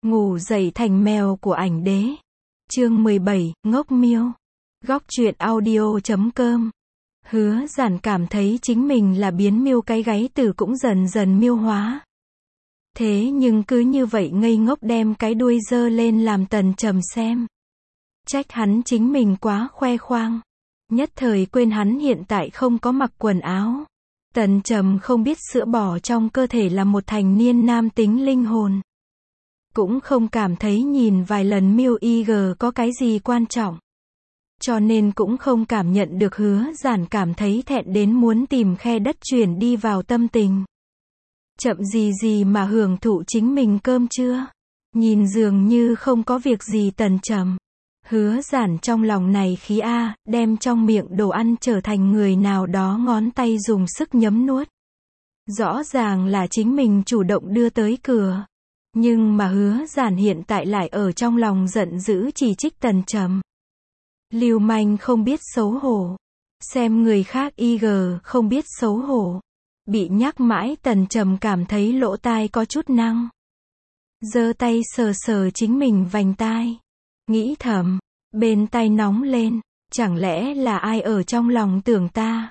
Ngủ dậy thành mèo của ảnh đế. Chương 17, ngốc miêu. Góc truyện audio.com. Hứa Giản cảm thấy chính mình là biến miêu, cái gáy từ cũng dần dần miêu hóa. Thế nhưng cứ như vậy ngây ngốc đem cái đuôi giơ lên làm Tần Trầm xem. Trách hắn chính mình quá khoe khoang. Nhất thời quên hắn hiện tại không có mặc quần áo. Tần Trầm không biết sữa bò trong cơ thể là một thành niên nam tính linh hồn. Cũng không cảm thấy nhìn vài lần miêu IG có cái gì quan trọng. Cho nên cũng không cảm nhận được Hứa Giản cảm thấy thẹn đến muốn tìm khe đất chuyển đi vào tâm tình. Chậm gì mà hưởng thụ chính mình cơm trưa. Nhìn dường như không có việc gì Tần Trầm. Hứa Giản trong lòng này khí a, đem trong miệng đồ ăn trở thành người nào đó ngón tay dùng sức nhấm nuốt. Rõ ràng là chính mình chủ động đưa tới cửa. Nhưng mà Hứa Giản hiện tại lại ở trong lòng giận dữ chỉ trích Tần Trầm. Lưu manh không biết xấu hổ. Xem người khác IG không biết xấu hổ. Bị nhắc mãi Tần Trầm cảm thấy lỗ tai có chút năng. Giơ tay sờ sờ chính mình vành tai. Nghĩ thầm, bên tai nóng lên, chẳng lẽ là ai ở trong lòng tưởng ta?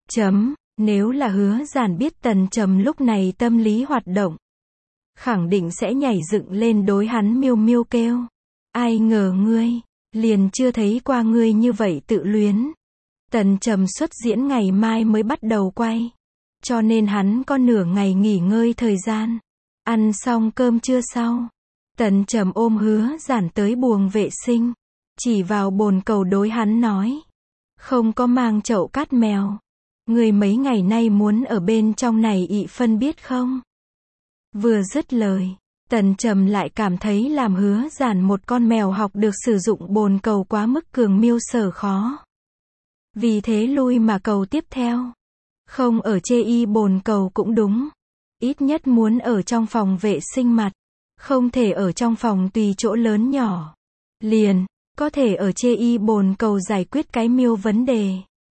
Nếu là Hứa Giản biết Tần Trầm lúc này tâm lý hoạt động, khẳng định sẽ nhảy dựng lên đối hắn miêu miêu kêu. Ai ngờ ngươi, liền chưa thấy qua ngươi như vậy tự luyến. Tần Trầm xuất diễn ngày mai mới bắt đầu quay. Cho nên hắn có nửa ngày nghỉ ngơi thời gian. Ăn xong cơm trưa sau, Tần Trầm ôm Hứa Giản tới buồng vệ sinh. Chỉ vào bồn cầu đối hắn nói. Không có mang chậu cát mèo. Ngươi mấy ngày nay muốn ở bên trong này ị phân biết không? Vừa dứt lời, Tần Trầm lại cảm thấy làm Hứa Giản một con mèo học được sử dụng bồn cầu quá mức cường miêu sở khó. Vì thế lui mà cầu tiếp theo. Không ở chê y bồn cầu cũng đúng. Ít nhất muốn ở trong phòng vệ sinh mặt. Không thể ở trong phòng tùy chỗ lớn nhỏ. Liền, có thể ở chê y bồn cầu giải quyết cái miêu vấn đề.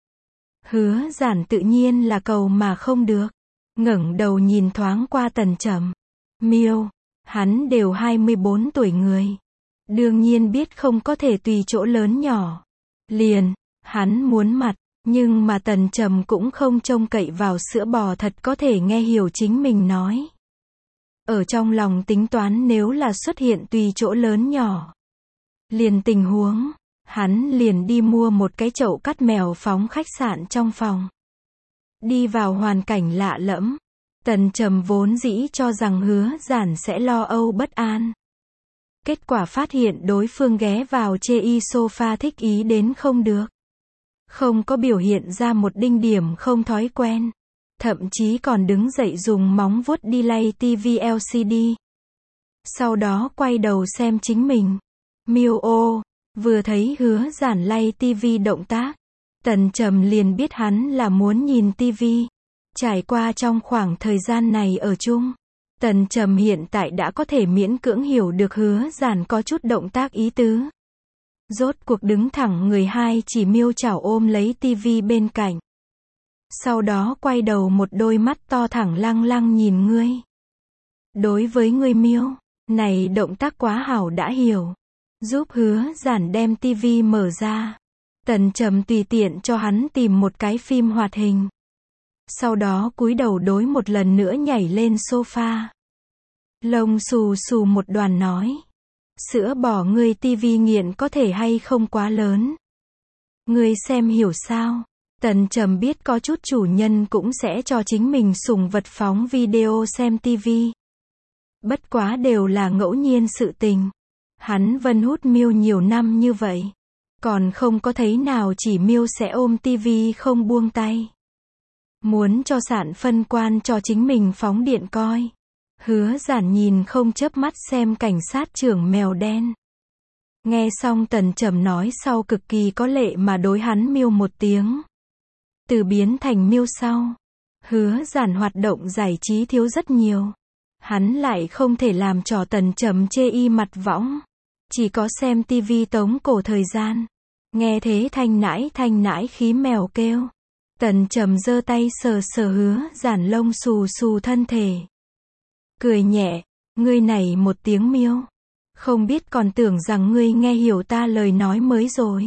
Hứa Giản tự nhiên là cầu mà không được. Ngẩng đầu nhìn thoáng qua Tần Trầm. Miêu, hắn đều 24 tuổi người. Đương nhiên biết không có thể tùy chỗ lớn nhỏ. Liền, hắn muốn mặt, nhưng mà Tần Trầm cũng không trông cậy vào sữa bò thật có thể nghe hiểu chính mình nói. Ở trong lòng tính toán nếu là xuất hiện tùy chỗ lớn nhỏ. Liền tình huống, hắn liền đi mua một cái chậu cát mèo phóng khách sạn trong phòng. Đi vào hoàn cảnh lạ lẫm. Tần Trầm vốn dĩ cho rằng Hứa Giản sẽ lo âu bất an. Kết quả phát hiện đối phương ghé vào chê y sofa thích ý đến không được. Không có biểu hiện ra một đinh điểm không thói quen. Thậm chí còn đứng dậy dùng móng vuốt đi lay TV LCD. Sau đó quay đầu xem chính mình. Miêu ô, vừa thấy Hứa Giản lay TV động tác. Tần Trầm liền biết hắn là muốn nhìn TV. Trải qua trong khoảng thời gian này ở chung, Tần Trầm hiện tại đã có thể miễn cưỡng hiểu được Hứa Giản có chút động tác ý tứ. Rốt cuộc đứng thẳng người, hai chỉ miêu chảo ôm lấy tivi bên cạnh. Sau đó quay đầu, một đôi mắt to thẳng lăng lăng nhìn ngươi. Đối với ngươi miêu, này động tác quá hảo đã hiểu. Giúp Hứa Giản đem tivi mở ra. Tần Trầm tùy tiện cho hắn tìm một cái phim hoạt hình. Sau đó cúi đầu đối một lần nữa nhảy lên sofa. Lông xù xù một đoàn nói. Sữa bò ngươi tivi nghiện có thể hay không quá lớn. Ngươi xem hiểu sao? Tần Trầm biết có chút chủ nhân cũng sẽ cho chính mình sủng vật phóng video xem tivi. Bất quá đều là ngẫu nhiên sự tình. Hắn vân hút miêu nhiều năm như vậy. Còn không có thấy nào chỉ miêu sẽ ôm tivi không buông tay. Muốn cho sản phân quan cho chính mình phóng điện coi. Hứa Giản nhìn không chớp mắt xem cảnh sát trưởng mèo đen. Nghe xong Tần Trầm nói sau cực kỳ có lệ mà đối hắn miêu một tiếng. Từ biến thành miêu sau, Hứa Giản hoạt động giải trí thiếu rất nhiều. Hắn lại không thể làm trò Tần Trầm chê y mặt võng. Chỉ có xem tivi tống cổ thời gian. Nghe thế thanh nãi khí mèo kêu. Tần Trầm giơ tay sờ sờ Hứa Giản lông xù xù thân thể. Cười nhẹ, ngươi này một tiếng miêu. Không biết còn tưởng rằng ngươi nghe hiểu ta lời nói mới rồi.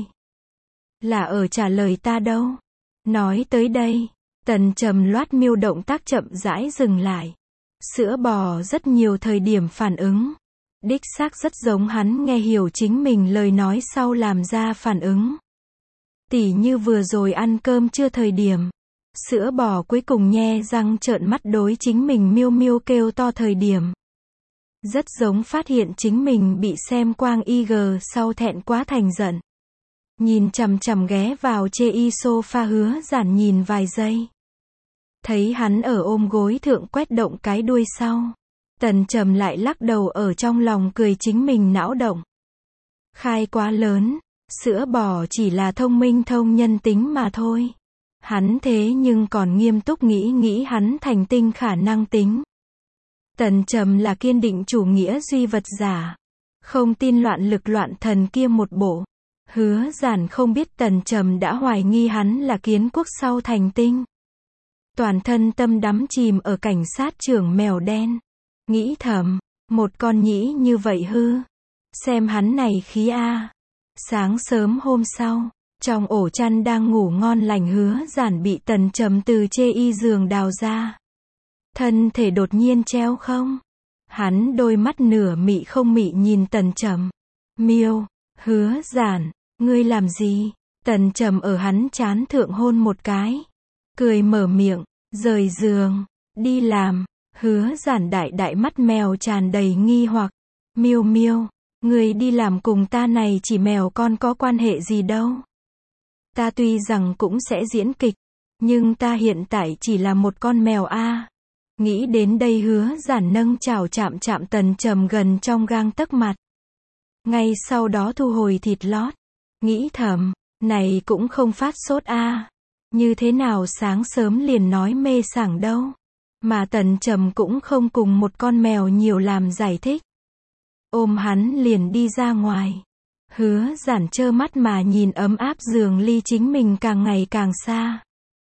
Là ở trả lời ta đâu. Nói tới đây, Tần Trầm loát Miêu động tác chậm rãi dừng lại. Sữa bò rất nhiều thời điểm phản ứng. Đích xác rất giống hắn nghe hiểu chính mình lời nói sau làm ra phản ứng. Tỉ như vừa rồi ăn cơm trưa thời điểm. Sữa bò cuối cùng nhe răng trợn mắt đối chính mình miêu miêu kêu to thời điểm. Rất giống phát hiện chính mình bị xem quang IG sau thẹn quá thành giận. Nhìn chằm chằm ghé vào chê y sofa Hứa Giản nhìn vài giây. Thấy hắn ở ôm gối thượng quét động cái đuôi sau. Tần Trầm lại lắc đầu ở trong lòng cười chính mình não động. Khai quá lớn, sữa bò chỉ là thông minh thông nhân tính mà thôi. Hắn thế nhưng còn nghiêm túc nghĩ hắn thành tinh khả năng tính. Tần Trầm là kiên định chủ nghĩa duy vật giả. Không tin loạn lực loạn thần kia một bộ. Hứa Giản không biết Tần Trầm đã hoài nghi hắn là kiến quốc sau thành tinh. Toàn thân tâm đắm chìm ở cảnh sát trưởng mèo đen. Nghĩ thầm, một con nhĩ như vậy hư. Xem hắn này khí a. Sáng sớm hôm sau, trong ổ chăn đang ngủ ngon lành Hứa Giản bị Tần Trầm từ chê y giường đào ra. Thân thể đột nhiên treo không. Hắn đôi mắt nửa mị không mị nhìn Tần Trầm. Miêu, Hứa Giản, ngươi làm gì? Tần Trầm ở hắn trán thượng hôn một cái. Cười mở miệng, rời giường, đi làm. Hứa Giản đại đại mắt mèo tràn đầy nghi hoặc. Miêu miêu, ngươi đi làm cùng ta này chỉ mèo con có quan hệ gì đâu. Ta tuy rằng cũng sẽ diễn kịch, nhưng ta hiện tại chỉ là một con mèo a. Nghĩ đến đây Hứa Giản nâng chảo chạm chạm Tần Trầm gần trong gang tấc mặt. Ngay sau đó thu hồi thịt lót. Nghĩ thầm, này cũng không phát sốt a. Như thế nào sáng sớm liền nói mê sảng đâu. Mà Tần Trầm cũng không cùng một con mèo nhiều làm giải thích. Ôm hắn liền đi ra ngoài. Hứa Giản trơ mắt mà nhìn ấm áp giường ly chính mình càng ngày càng xa.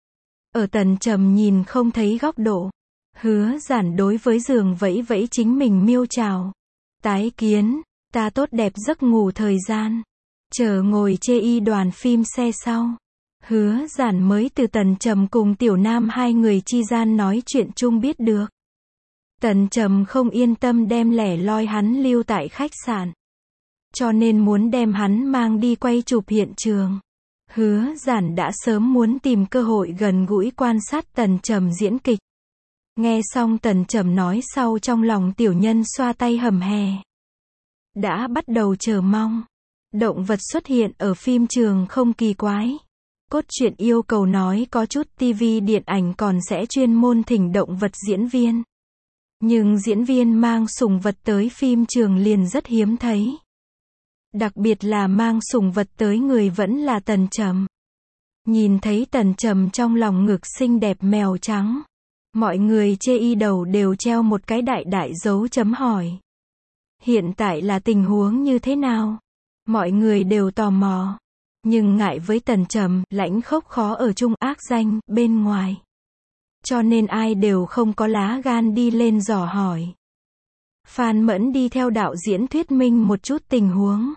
Ở Tần Trầm nhìn không thấy góc độ. Hứa Giản đối với giường vẫy vẫy chính mình miêu chào. Tái kiến, ta tốt đẹp giấc ngủ thời gian. Chờ ngồi chê y đoàn phim xe sau. Hứa Giản mới từ Tần Trầm cùng Tiểu Nam hai người chi gian nói chuyện chung biết được. Tần Trầm không yên tâm đem lẻ loi hắn lưu tại khách sạn. Cho nên muốn đem hắn mang đi quay chụp hiện trường. Hứa Giản đã sớm muốn tìm cơ hội gần gũi quan sát Tần Trầm diễn kịch. Nghe xong Tần Trầm nói sau trong lòng tiểu nhân xoa tay hầm hè. Đã bắt đầu chờ mong. Động vật xuất hiện ở phim trường không kỳ quái. Cốt truyện yêu cầu nói có chút TV điện ảnh còn sẽ chuyên môn thỉnh động vật diễn viên. Nhưng diễn viên mang sủng vật tới phim trường liền rất hiếm thấy. Đặc biệt là mang sủng vật tới người vẫn là Tần Trầm. Nhìn thấy Tần Trầm trong lòng ngực xinh đẹp mèo trắng. Mọi người chê y đầu đều treo một cái đại đại dấu chấm hỏi. Hiện tại là tình huống như thế nào? Mọi người đều tò mò. Nhưng ngại với Tần Trầm, lãnh khốc khó ở chung ác danh, bên ngoài. Cho nên ai đều không có lá gan đi lên dò hỏi. Phan Mẫn đi theo đạo diễn thuyết minh một chút tình huống.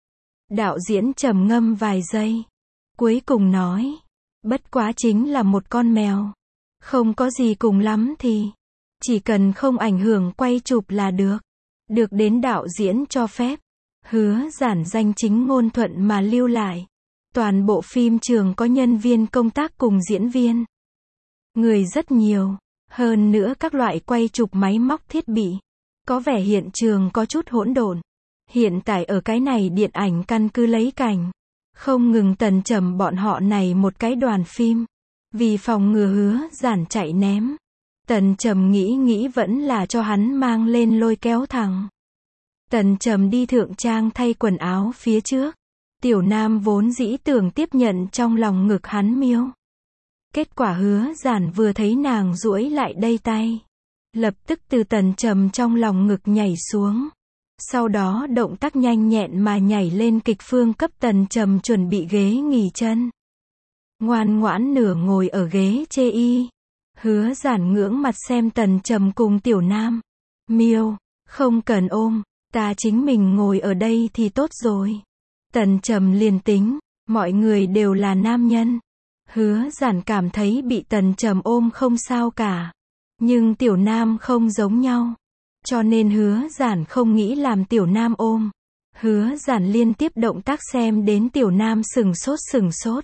Đạo diễn trầm ngâm vài giây. Cuối cùng nói. Bất quá chính là một con mèo. Không có gì cùng lắm thì. Chỉ cần không ảnh hưởng quay chụp là được. Được đến đạo diễn cho phép. Hứa Giản danh chính ngôn thuận mà lưu lại. Toàn bộ phim trường có nhân viên công tác cùng diễn viên. Người rất nhiều. Hơn nữa các loại quay chụp máy móc thiết bị. Có vẻ hiện trường có chút hỗn độn. Hiện tại ở cái này điện ảnh căn cứ lấy cảnh. Không ngừng Tần Trầm bọn họ này một cái đoàn phim. Vì phòng ngừa Hứa Giản chạy ném. Tần Trầm nghĩ vẫn là cho hắn mang lên lôi kéo thẳng. Tần Trầm đi thượng trang thay quần áo phía trước. Tiểu Nam vốn dĩ tưởng tiếp nhận trong lòng ngực hắn miêu. Kết quả Hứa Giản vừa thấy nàng duỗi lại đây tay. Lập tức từ Tần Trầm trong lòng ngực nhảy xuống. Sau đó động tác nhanh nhẹn mà nhảy lên kịch phương cấp Tần Trầm chuẩn bị ghế nghỉ chân. Ngoan ngoãn nửa ngồi ở ghế chê y. Hứa Giản ngưỡng mặt xem Tần Trầm cùng Tiểu Nam. Miêu, không cần ôm. Ta chính mình ngồi ở đây thì tốt rồi. Tần Trầm liền tính, mọi người đều là nam nhân. Hứa Giản cảm thấy bị Tần Trầm ôm không sao cả. Nhưng Tiểu Nam không giống nhau. Cho nên Hứa Giản không nghĩ làm Tiểu Nam ôm. Hứa Giản liên tiếp động tác xem đến Tiểu Nam sừng sốt.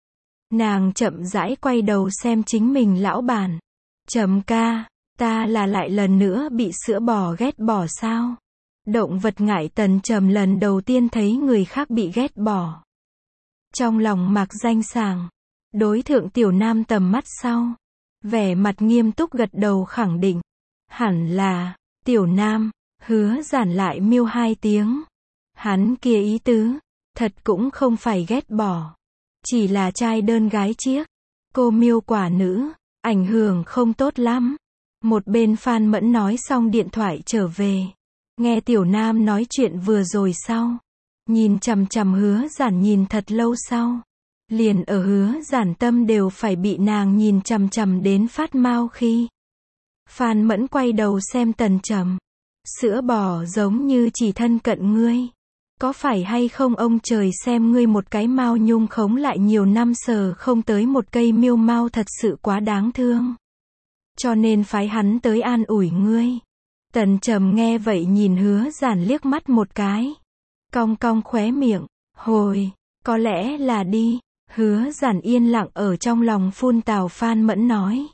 Nàng chậm rãi quay đầu xem chính mình lão bản. Trầm ca, ta là lại lần nữa bị sữa bò ghét bỏ sao? Động vật ngại Tần Trầm lần đầu tiên thấy người khác bị ghét bỏ. Trong lòng mạc danh sảng. Đối thượng Tiểu Nam tầm mắt sau. Vẻ mặt nghiêm túc gật đầu khẳng định. Hẳn là, Tiểu Nam, Hứa Giản lại miêu 2 tiếng. Hắn kia ý tứ, thật cũng không phải ghét bỏ. Chỉ là trai đơn gái chiếc. Cô miêu quả nữ, ảnh hưởng không tốt lắm. Một bên Phan Mẫn nói xong điện thoại trở về. Nghe Tiểu Nam nói chuyện vừa rồi sau. Nhìn chằm chằm Hứa Giản nhìn thật lâu sau. Liền ở Hứa Giản tâm đều phải bị nàng nhìn chằm chằm đến phát mau khi. Phan Mẫn quay đầu xem Tần Trầm. Sữa bò giống như chỉ thân cận ngươi. Có phải hay không ông trời xem ngươi một cái mao nhung khống lại nhiều năm sờ không tới một cây miêu mao thật sự quá đáng thương. Cho nên phái hắn tới an ủi ngươi. Tần Trầm nghe vậy nhìn Hứa Giản liếc mắt một cái. Cong cong khóe miệng. Hồi, có lẽ là đi. Hứa Giản yên lặng ở trong lòng phun tào Phan Mẫn nói.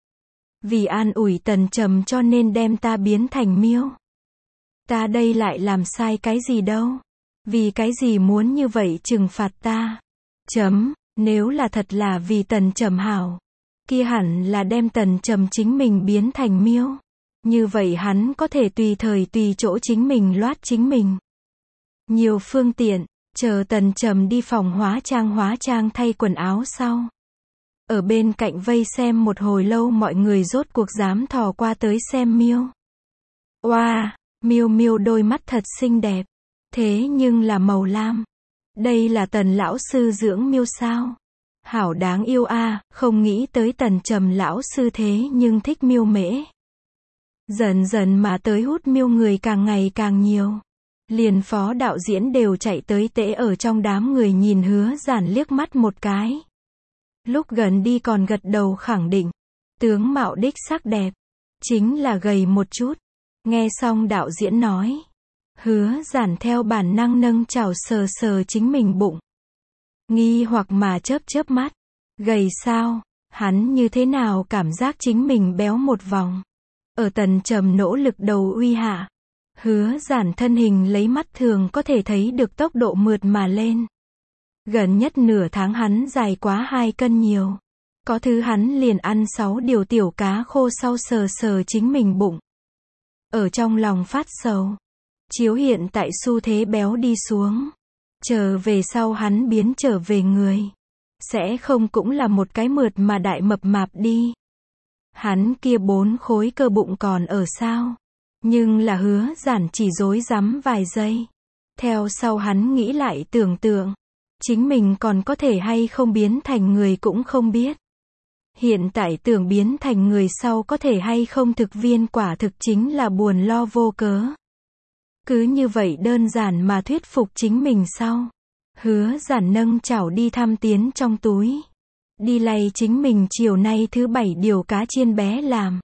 Vì an ủi Tần Trầm cho nên đem ta biến thành miêu. Ta đây lại làm sai cái gì đâu. Vì cái gì muốn như vậy trừng phạt ta? Nếu là thật là vì Tần Trầm hảo, kia hẳn là đem Tần Trầm chính mình biến thành miêu. Như vậy hắn có thể tùy thời tùy chỗ chính mình loát chính mình. Nhiều phương tiện, chờ Tần Trầm đi phòng hóa trang thay quần áo sau. Ở bên cạnh vây xem một hồi lâu mọi người rốt cuộc dám thò qua tới xem miêu. Oa, miêu miêu đôi mắt thật xinh đẹp. Thế nhưng là màu lam. Đây là Tần lão sư dưỡng miêu sao? Hảo đáng yêu a, không nghĩ tới Tần Trầm lão sư thế nhưng thích miêu mễ. Dần dần mà tới hút miêu người càng ngày càng nhiều. Liền phó đạo diễn đều chạy tới tễ ở trong đám người nhìn Hứa Giản liếc mắt một cái. Lúc gần đi còn gật đầu khẳng định. Tướng mạo đích sắc đẹp. Chính là gầy một chút. Nghe xong đạo diễn nói. Hứa Giản theo bản năng nâng chảo sờ sờ chính mình bụng. Nghi hoặc mà chớp mắt. Gầy sao? Hắn như thế nào cảm giác chính mình béo một vòng. Ở Tần Trầm nỗ lực đầu uy hạ. Hứa Giản thân hình lấy mắt thường có thể thấy được tốc độ mượt mà lên. Gần nhất nửa tháng hắn dài quá 2 cân nhiều. Có thứ hắn liền ăn 6 điều tiểu cá khô sau sờ sờ chính mình bụng. Ở trong lòng phát sầu. Chiếu hiện tại xu thế béo đi xuống. Chờ về sau hắn biến trở về người. Sẽ không cũng là một cái mượt mà đại mập mạp đi. Hắn kia 4 khối cơ bụng còn ở sao? Nhưng là Hứa Giản chỉ rối rắm vài giây. Theo sau hắn nghĩ lại tưởng tượng. Chính mình còn có thể hay không biến thành người cũng không biết. Hiện tại tưởng biến thành người sau có thể hay không thực viên quả thực chính là buồn lo vô cớ. Cứ như vậy đơn giản mà thuyết phục chính mình sau. Hứa Giản nâng chảo đi thăm tiến trong túi. Đi lay chính mình chiều nay thứ 7 điều cá chiên bé làm.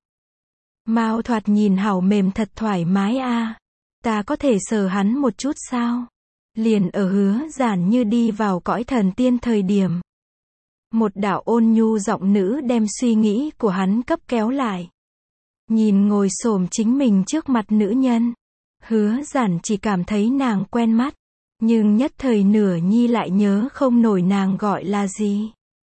Mao thoạt nhìn hảo mềm thật thoải mái a. Ta có thể sờ hắn một chút sao? Liền ở Hứa Giản như đi vào cõi thần tiên thời điểm. Một đạo ôn nhu giọng nữ đem suy nghĩ của hắn cấp kéo lại. Nhìn ngồi xổm chính mình trước mặt nữ nhân. Hứa Giản chỉ cảm thấy nàng quen mắt. Nhưng nhất thời nửa nhi lại nhớ không nổi nàng gọi là gì.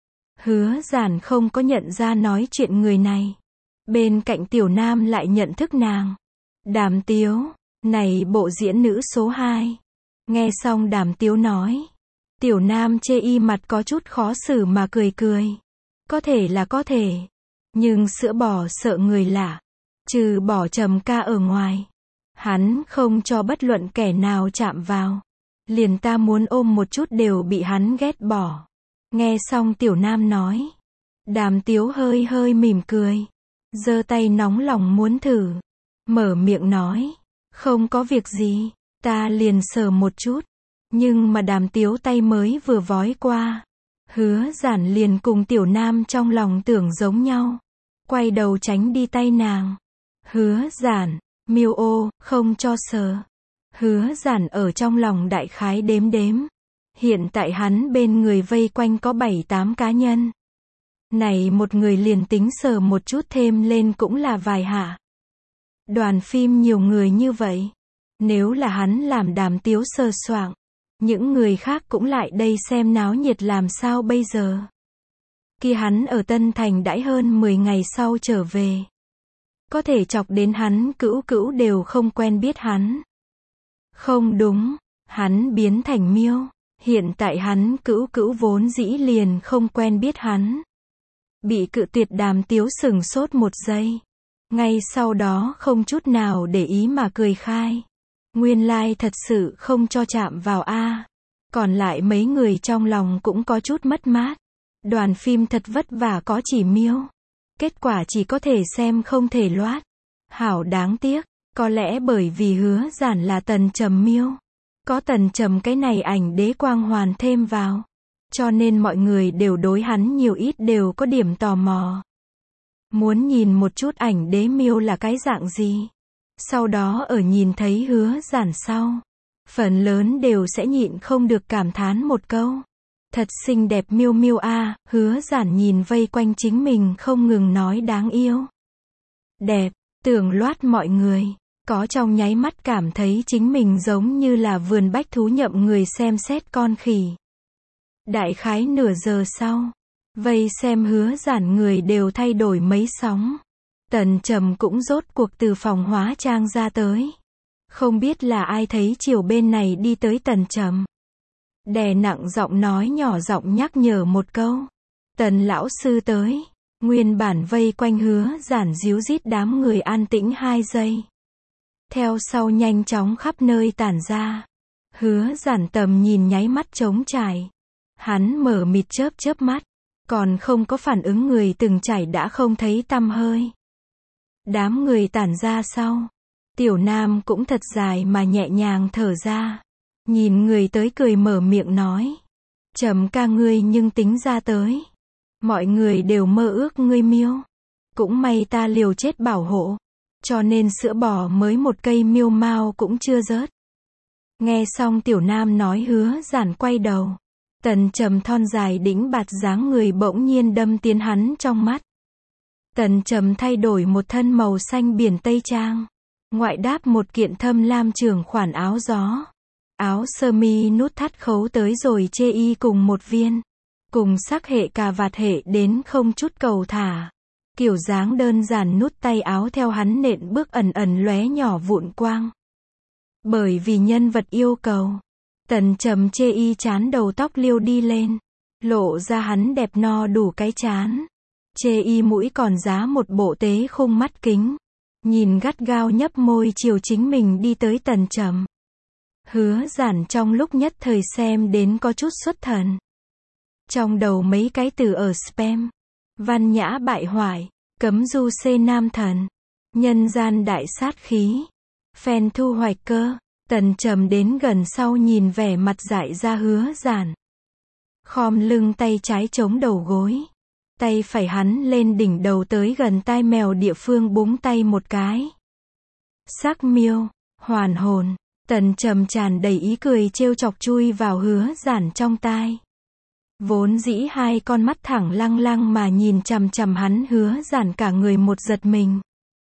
Hứa Giản không có nhận ra nói chuyện người này. Bên cạnh Tiểu Nam lại nhận thức nàng. Đàm Tiếu, này bộ diễn nữ số 2. Nghe xong Đàm Tiếu nói. Tiểu Nam chê y mặt có chút khó xử mà cười. Có thể là có thể. Nhưng sữa bò sợ người lạ. Trừ bỏ Trầm ca ở ngoài. Hắn không cho bất luận kẻ nào chạm vào. Liền ta muốn ôm một chút đều bị hắn ghét bỏ. Nghe xong Tiểu Nam nói. Đàm Tiếu hơi mỉm cười. Giơ tay nóng lòng muốn thử. Mở miệng nói. Không có việc gì, ta liền sờ một chút. Nhưng mà Đàm Tiếu tay mới vừa vói qua. Hứa Giản liền cùng Tiểu Nam trong lòng tưởng giống nhau. Quay đầu tránh đi tay nàng. Hứa Giản, miêu ô, không cho sờ. Hứa Giản ở trong lòng đại khái đếm đếm. Hiện tại hắn bên người vây quanh có 7-8 cá nhân. Này một người liền tính sờ một chút thêm lên cũng là vài hạ. Đoàn phim nhiều người như vậy. Nếu là hắn làm Đàm Tiếu sờ soạng, những người khác cũng lại đây xem náo nhiệt làm sao bây giờ. Kia hắn ở Tân Thành đãi hơn 10 ngày sau trở về. Có thể chọc đến hắn cữu cữu đều không quen biết hắn. Không đúng, hắn biến thành miêu. Hiện tại hắn cữu cữu vốn dĩ liền không quen biết hắn. Bị cự tuyệt Đàm Tiếu sừng sốt một giây. Ngay sau đó không chút nào để ý mà cười khai. Nguyên lai thật sự không cho chạm vào a. Còn lại mấy người trong lòng cũng có chút mất mát. Đoàn phim thật vất vả có chỉ miêu. Kết quả chỉ có thể xem không thể loát. Hảo đáng tiếc, có lẽ bởi vì Hứa Giản là Tần Trầm miêu. Có Tần Trầm cái này ảnh đế quang hoàn thêm vào. Cho nên mọi người đều đối hắn nhiều ít đều có điểm tò mò. Muốn nhìn một chút ảnh đế miêu là cái dạng gì. Sau đó ở nhìn thấy Hứa Giản sau. Phần lớn đều sẽ nhịn không được cảm thán một câu. Thật xinh đẹp miêu miêu a. Hứa Giản nhìn vây quanh chính mình không ngừng nói đáng yêu. Đẹp, tưởng loát mọi người. Có trong nháy mắt cảm thấy chính mình giống như là vườn bách thú nhậm người xem xét con khỉ. Đại khái nửa giờ sau, vây xem Hứa Giản người đều thay đổi mấy sóng. Tần Trầm cũng rốt cuộc từ phòng hóa trang ra tới. Không biết là ai thấy chiều bên này đi tới Tần Trầm. Đè nặng giọng nói nhỏ giọng nhắc nhở một câu. Tần lão sư tới. Nguyên bản vây quanh Hứa Giản díu dít đám người an tĩnh 2 giây. Theo sau nhanh chóng khắp nơi tản ra. Hứa Giản tầm nhìn nháy mắt trống trải. Hắn mở mịt chớp mắt. Còn không có phản ứng người từng chảy đã không thấy tăm hơi. Đám người tản ra sau. Tiểu Nam cũng thật dài mà nhẹ nhàng thở ra. Nhìn người tới cười mở miệng nói. Trầm ca ngươi nhưng tính ra tới. Mọi người đều mơ ước ngươi miêu. Cũng may ta liều chết bảo hộ. Cho nên sữa bò mới một cây miêu mao cũng chưa rớt. Nghe xong Tiểu Nam nói Hứa Giản quay đầu. Tần Trầm thon dài đĩnh bạt dáng người bỗng nhiên đâm tiến hắn trong mắt. Tần Trầm thay đổi một thân màu xanh biển tây trang. Ngoại đáp một kiện thâm lam trường khoản áo gió. Áo sơ mi nút thắt khấu tới rồi chê y cùng một viên. Cùng sắc hệ cà vạt hệ đến không chút cầu thả. Kiểu dáng đơn giản nút tay áo theo hắn nện bước ẩn ẩn lóe nhỏ vụn quang. Bởi vì nhân vật yêu cầu. Tần Trầm chê y chán đầu tóc liêu đi lên. Lộ ra hắn đẹp no đủ cái chán. Chê y mũi còn giá một bộ tế khung mắt kính. Nhìn gắt gao nhấp môi chiều chính mình đi tới Tần Trầm. Hứa Giản trong lúc nhất thời xem đến có chút xuất thần. Trong đầu mấy cái từ ở spam. Văn nhã bại hoại. Cấm du xê nam thần. Nhân gian đại sát khí. Phen thu hoạch cơ. Tần Trầm đến gần sau nhìn vẻ mặt dại ra Hứa Giản. Khom lưng tay trái chống đầu gối. Tay phải hắn lên đỉnh đầu tới gần tai mèo địa phương búng tay một cái. Sắc miêu, hoàn hồn. Tần Trầm tràn đầy ý cười trêu chọc chui vào Hứa Giản trong tai. Vốn dĩ hai con mắt thẳng lăng lăng mà nhìn chằm chằm hắn Hứa Giản cả người một giật mình.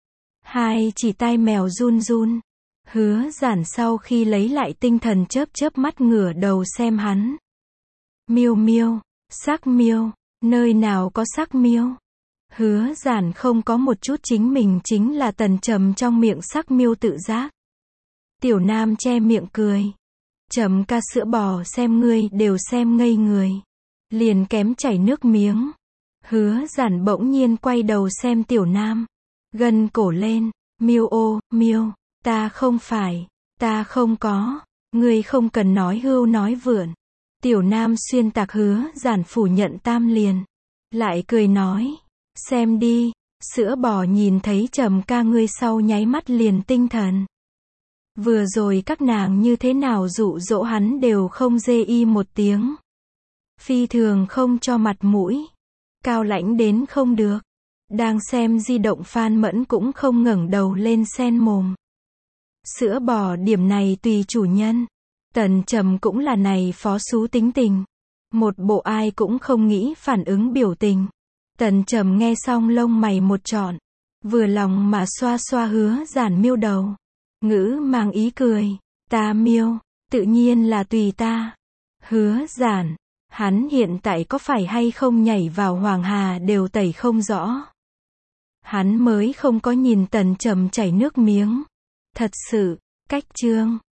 Hai chỉ tai mèo run run. Hứa Giản sau khi lấy lại tinh thần chớp mắt ngửa đầu xem hắn. Miêu miêu, sắc miêu, nơi nào có sắc miêu. Hứa Giản không có một chút chính mình chính là Tần Trầm trong miệng sắc miêu tự giác. Tiểu Nam che miệng cười. Trầm ca sữa bò xem ngươi đều xem ngây người. Liền kém chảy nước miếng. Hứa Giản bỗng nhiên quay đầu xem Tiểu Nam. Gân cổ lên. Miêu ô, miêu. Ta không phải. Ta không có. Ngươi không cần nói hưu nói vượn. Tiểu Nam xuyên tạc Hứa Giản phủ nhận tam liền. Lại cười nói. Xem đi. Sữa bò nhìn thấy Trầm ca ngươi sau nháy mắt liền tinh thần. Vừa rồi các nàng như thế nào dụ dỗ hắn đều không dê y một tiếng. Phi thường không cho mặt mũi. Cao lãnh đến không được. Đang xem di động Phan Mẫn cũng không ngẩng đầu lên sen mồm. Sữa bò điểm này tùy chủ nhân. Tần Trầm cũng là này phó sú tính tình. Một bộ ai cũng không nghĩ phản ứng biểu tình. Tần Trầm nghe xong lông mày một trọn. Vừa lòng mà xoa xoa Hứa Giản Miêu đầu. Ngữ mang ý cười. Ta Miêu, tự nhiên là tùy ta. Hứa Giản, hắn hiện tại có phải hay không nhảy vào Hoàng Hà đều tẩy không rõ. Hắn mới không có nhìn Tần Trầm chảy nước miếng. Thật sự, cách chương.